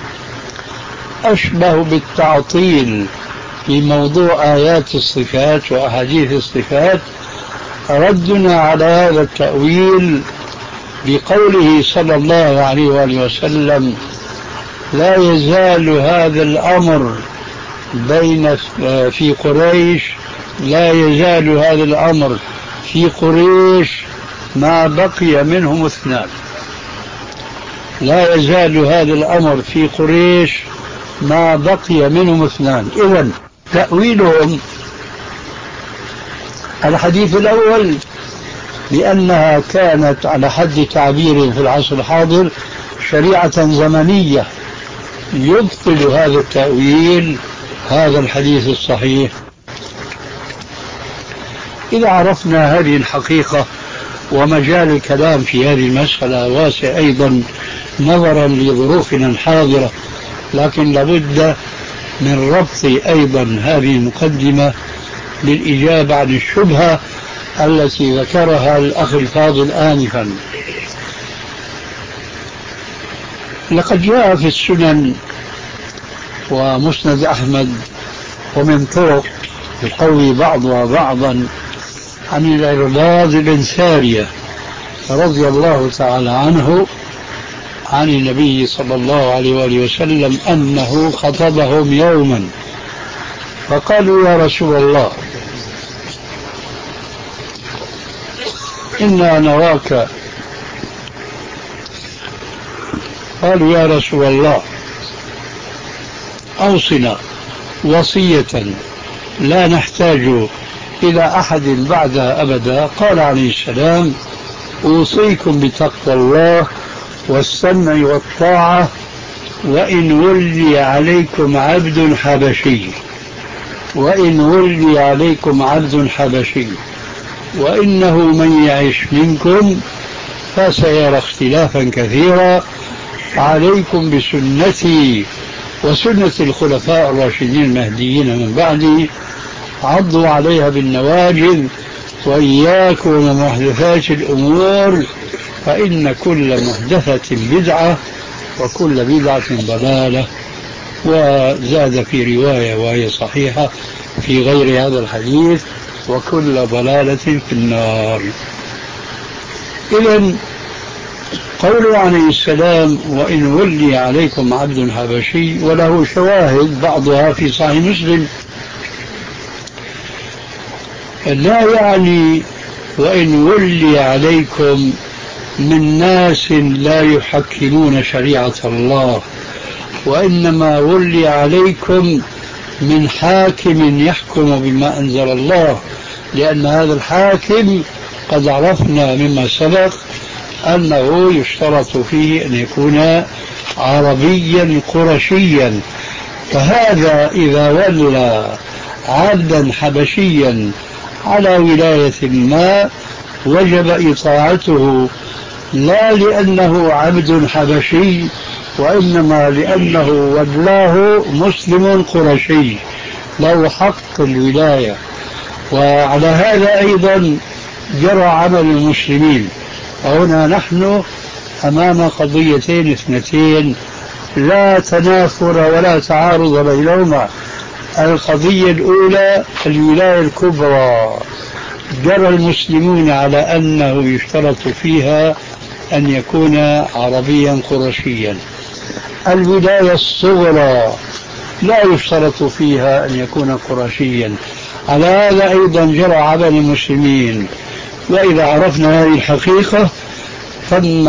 أشبه بالتعطيل في موضوع آيات الصفات وأحاديث الصفات، ردنا على هذا التأويل بقوله صلى الله عليه وآله وسلم لا يزال هذا الأمر بين في قريش لا يزال هذا الأمر في قريش ما بقي منهم اثنان. لا يزال هذا الأمر في قريش ما بقي منهم اثنان. إذن تأويلهم الحديث الأول لأنها كانت على حد تعبير في العصر الحاضر شريعة زمنية، يبطل هذا التأويل هذا الحديث الصحيح. إذا عرفنا هذه الحقيقة، ومجال الكلام في هذه المسألة واسع أيضا نظرا لظروفنا الحاضرة، لكن لابد من ربط أيضا هذه المقدمة للإجابة عن الشبهة التي ذكرها الأخ الفاضل آنفا. لقد جاء في السنن ومسند أحمد ومن طرق يقوي بعضها بعضا عن العرباض بن سارية رضي الله تعالى عنه عن النبي صلى الله عليه وآله وسلم أنه خطبهم يوما فقالوا يا رسول الله إنا نراك قالوا يا رسول الله أوصنا وصية لا نحتاج إلى أحد بعدها أبدا. قال عليه السلام: أوصيكم بتقوى الله والسمع والطاعة وإن ولي عليكم عبد حبشي وإن ولي عليكم عبد حبشي وإنه من يعش منكم فسيرى اختلافا كثيرا عليكم بسنتي وسنة الخلفاء الراشدين المهديين من بعدي عضوا عليها بالنواجذ وإياكم ومحدثات الأمور فإن كل محدثة بدعة وكل بدعة ضلالة. وزاد في رواية وهي صحيحة في غير هذا الحديث: وكل ضلالة في النار. إذن قوله عليه السلام: وإن ولي عليكم عبد حبشي، وله شواهد بعضها في صحيح مسلم، لا يعني وإن ولي عليكم من ناس لا يحكمون شريعة الله، وإنما ولي عليكم من حاكم يحكم بما أنزل الله، لأن هذا الحاكم قد عرفنا مما سبق أنه يشترط فيه أن يكون عربيا قرشيا. فهذا إذا ولى عبدا حبشيا على ولاية ما وجب إطاعته، لا لأنه عبد حبشي وإنما لأنه ولاه مسلم قرشي له حق الولاية. وعلى هذا أيضا جرى عمل المسلمين. وهنا نحن أمام قضيتين اثنتين لا تنافر ولا تعارض بينهما. القضية الأولى الولاية الكبرى، جرى المسلمون على أنه يشترط فيها أن يكون عربيا قرشيا. الولاية الصغرى لا يشترط فيها أن يكون قرشيا. على هذا أيضا جرى عمل المسلمين. وإذا عرفنا هذه الحقيقة ثم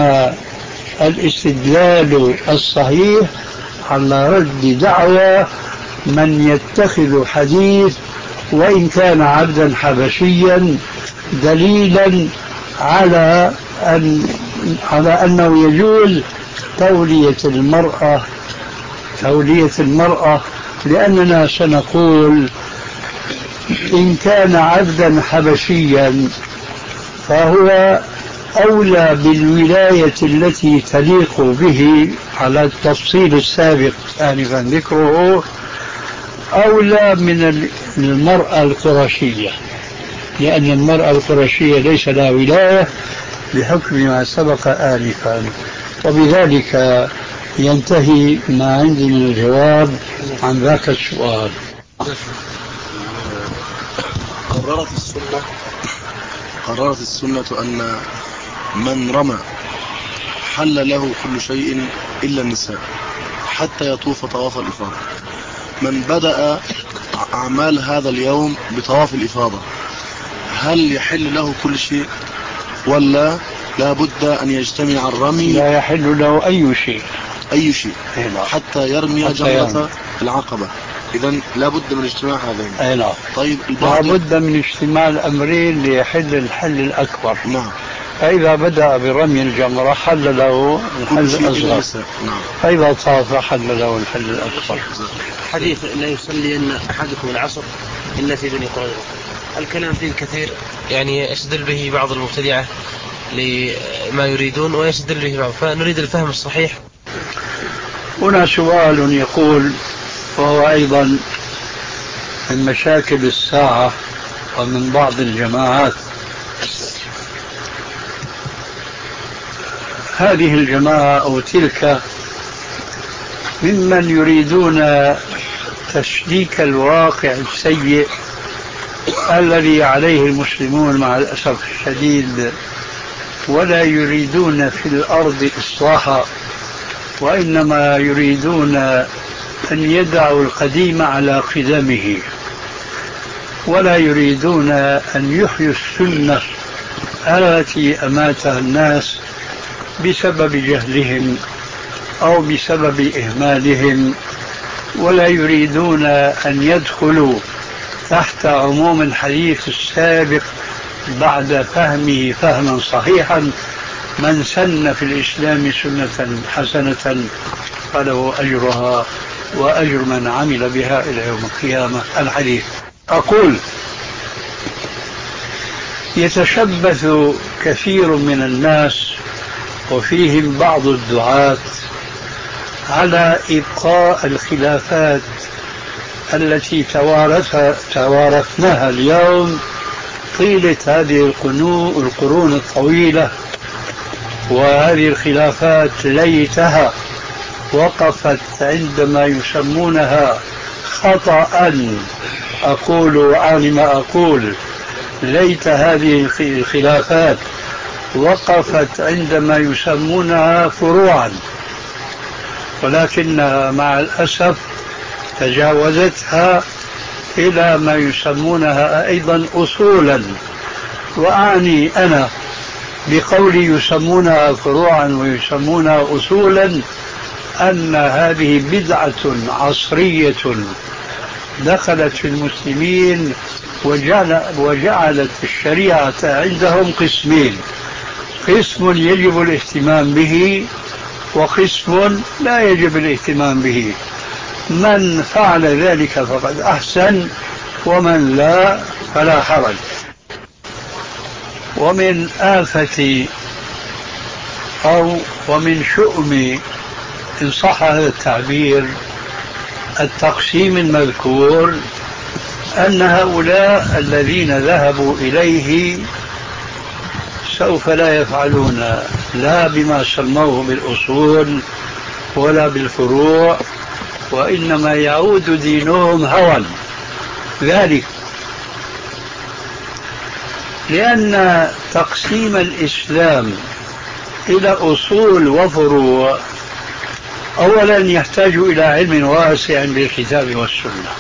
الاستدلال الصحيح على رد دعوى من يتخذ حديث وإن كان عبدا حبشيا دليلا على أن على أنه يجوز تولية المرأة تولية المرأة لأننا سنقول إن كان عبدا حبشيا فهو أولى بالولاية التي تليق به على التفصيل السابق آنفا ذكره، أولى من المرأة القرشية، لأن المرأة القرشية ليس لها ولاية بحكم ما سبق آنفا. وبذلك ينتهي ما عندي من الجواب عن ذاك السؤال. قررت السنة قررت السنة أن من رمى حل له كل شيء إلا النساء حتى يطوف طواف الإفاضة. من بدأ أعمال هذا اليوم بطواف الإفاضة هل يحل له كل شيء ولا لا بد أن يجتمع الرمي؟ لا يحل له أي شيء أي شيء حتى يرمي حتى جمرة يرمي. العقبة. إذن لا بد من اجتماع هذين. أي نعم. طيب لا بد من اجتماع الأمرين ليحل الحل الأكبر. نعم. فإذا بدأ برمي الجمرة حل له الحل الأصغر. نعم. فإذا طاف حل له الحل الأكبر. حديث لا يصلي أن أحدكم العصر إلا في بني قريظة، الكلام فيه كثير، يعني يستدل به بعض المبتدعة لما يريدون ويستدل به بعض، فنريد الفهم الصحيح. هنا سؤال يقول، وهو أيضا من مشاكل الساعة ومن بعض الجماعات: هذه الجماعة أو تلك ممن يريدون تشديك الواقع السيء الذي عليه المسلمون مع الأسف الشديد، ولا يريدون في الأرض إصلاحا، وإنما يريدون أن يدعوا القديم على قدمه، ولا يريدون أن يحيوا السنة التي أماتها الناس بسبب جهلهم أو بسبب إهمالهم ولا يريدون أن يدخلوا تحت عموم الحديث السابق بعد فهمه فهما صحيحا: من سن في الإسلام سنة حسنة فله أجرها وأجر من عمل بها إلى يوم القيامة. الحديث. أقول: يتشبث كثير من الناس وفيهم بعض الدعاة على إبقاء الخلافات التي توارث توارثناها اليوم طيلة هذه القرون الطويلة، وهذه الخلافات ليتها وقفت عندما يسمونها خطأ. أقول وأعني ما أقول: ليت هذه الخلافات وقفت عندما يسمونها فروعا، ولكنها مع الأسف تجاوزتها إلى ما يسمونها أيضا أصولا. وأعني أنا بقولي يسمونها فروعا ويسمونها أصولا أن هذه بدعة عصرية دخلت في المسلمين وجعل وجعلت الشريعة عندهم قسمين: قسم يجب الاهتمام به وقسم لا يجب الاهتمام به. من فعل ذلك فقد أحسن، ومن لا فلا حرج. ومن آفة أو ومن شؤم إن صح هذا التعبير التقسيم المذكور أن هؤلاء الذين ذهبوا إليه سوف لا يفعلون لا بما سموه بالأصول ولا بالفروع، وإنما يعود دينهم هوى. ذلك لأن تقسيم الإسلام إلى أصول وفروع أولا يحتاج إلى علم واسع بالكتاب والسنة،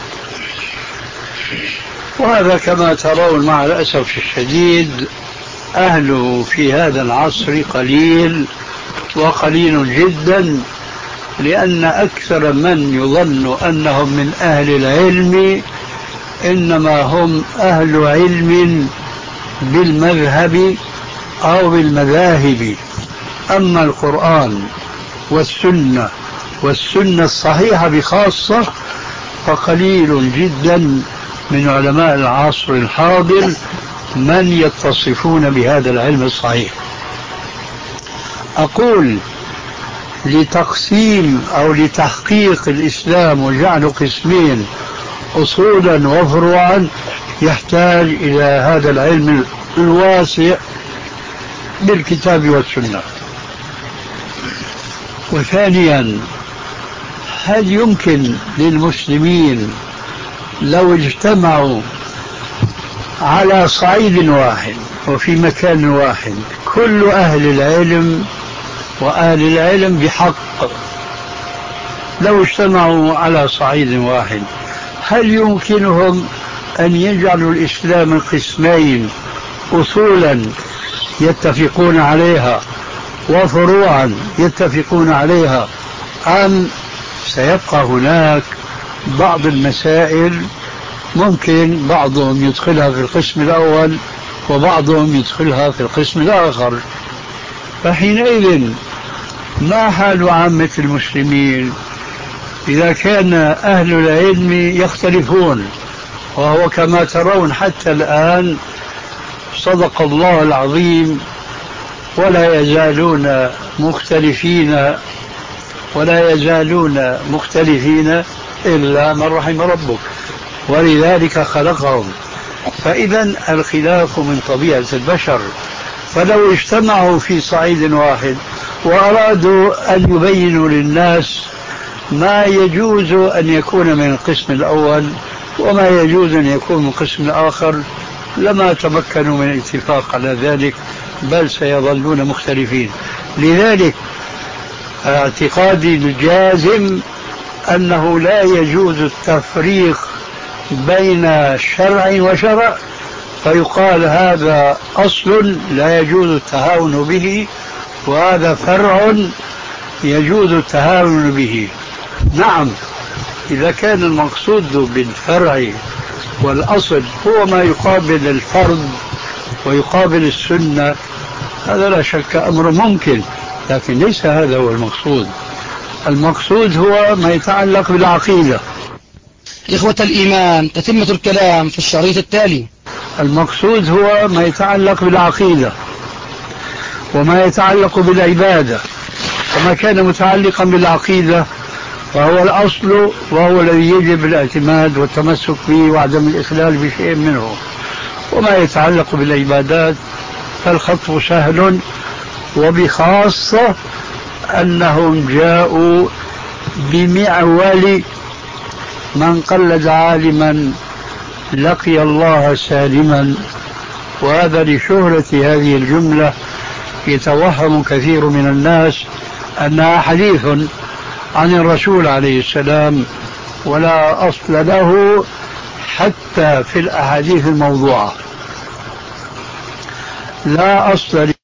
وهذا كما ترون مع الأسف الشديد أهله في هذا العصر قليل وقليل جدا، لأن أكثر من يظن أنهم من أهل العلم إنما هم أهل علم بالمذهب أو بالمذاهب. أما القرآن والسنة والسنة الصحيحة بخاصة فقليل جدا من علماء العصر الحاضر من يتصفون بهذا العلم الصحيح. أقول لتقسيم أو لتحقيق الإسلام وجعله قسمين أصولا وفروعا يحتاج إلى هذا العلم الواسع بالكتاب والسنة. وثانيا، هل يمكن للمسلمين لو اجتمعوا على صعيد واحد وفي مكان واحد كل أهل العلم وأهل العلم بحق، لو اجتمعوا على صعيد واحد هل يمكنهم أن يجعلوا الإسلام قسمين: أصولا يتفقون عليها وفروعا يتفقون عليها، أم سيبقى هناك بعض المسائل ممكن بعضهم يدخلها في القسم الأول وبعضهم يدخلها في القسم الآخر؟ فحينئذ ما حال عامة المسلمين إذا كان أهل العلم يختلفون؟ وهو كما ترون حتى الآن صدق الله العظيم ولا يزالون مختلفين ولا يزالون مختلفين إلا من رحم ربك، ولذلك خلقهم. فإذا الخلاف من طبيعة البشر، فلو اجتمعوا في صعيد واحد وأرادوا أن يبينوا للناس ما يجوز أن يكون من القسم الأول وما يجوز أن يكون من القسم الآخر لما تمكنوا من الاتفاق على ذلك، بل سيظلون مختلفين. لذلك اعتقادي الجازم أنه لا يجوز التفريق بين شرع وشرع فيقال هذا أصل لا يجوز التهاون به وهذا فرع يجوز التهاون به. نعم، إذا كان المقصود بالفرع والأصل هو ما يقابل الفرض ويقابل السنة، هذا لا شك أمر ممكن، لكن ليس هذا هو المقصود. المقصود هو ما يتعلق بالعقيدة. إخوة الإيمان، تتمة الكلام في الشريط التالي. المقصود هو ما يتعلق بالعقيدة وما يتعلق بالعبادة، وما كان متعلقا بالعقيدة فهو الأصل وهو الذي يجب الاعتماد والتمسك به وعدم الإخلال بشيء منه. وما يتعلق بالعبادات فالخطف سهل، وبخاصة أنهم جاءوا بمعول من قلد عالما لقي الله سالما، وهذا لشهرة هذه الجملة يتوهم كثير من الناس أنها حديث عن الرسول عليه السلام، ولا أصل له حتى في الأحاديث الموضوعة، لا أصل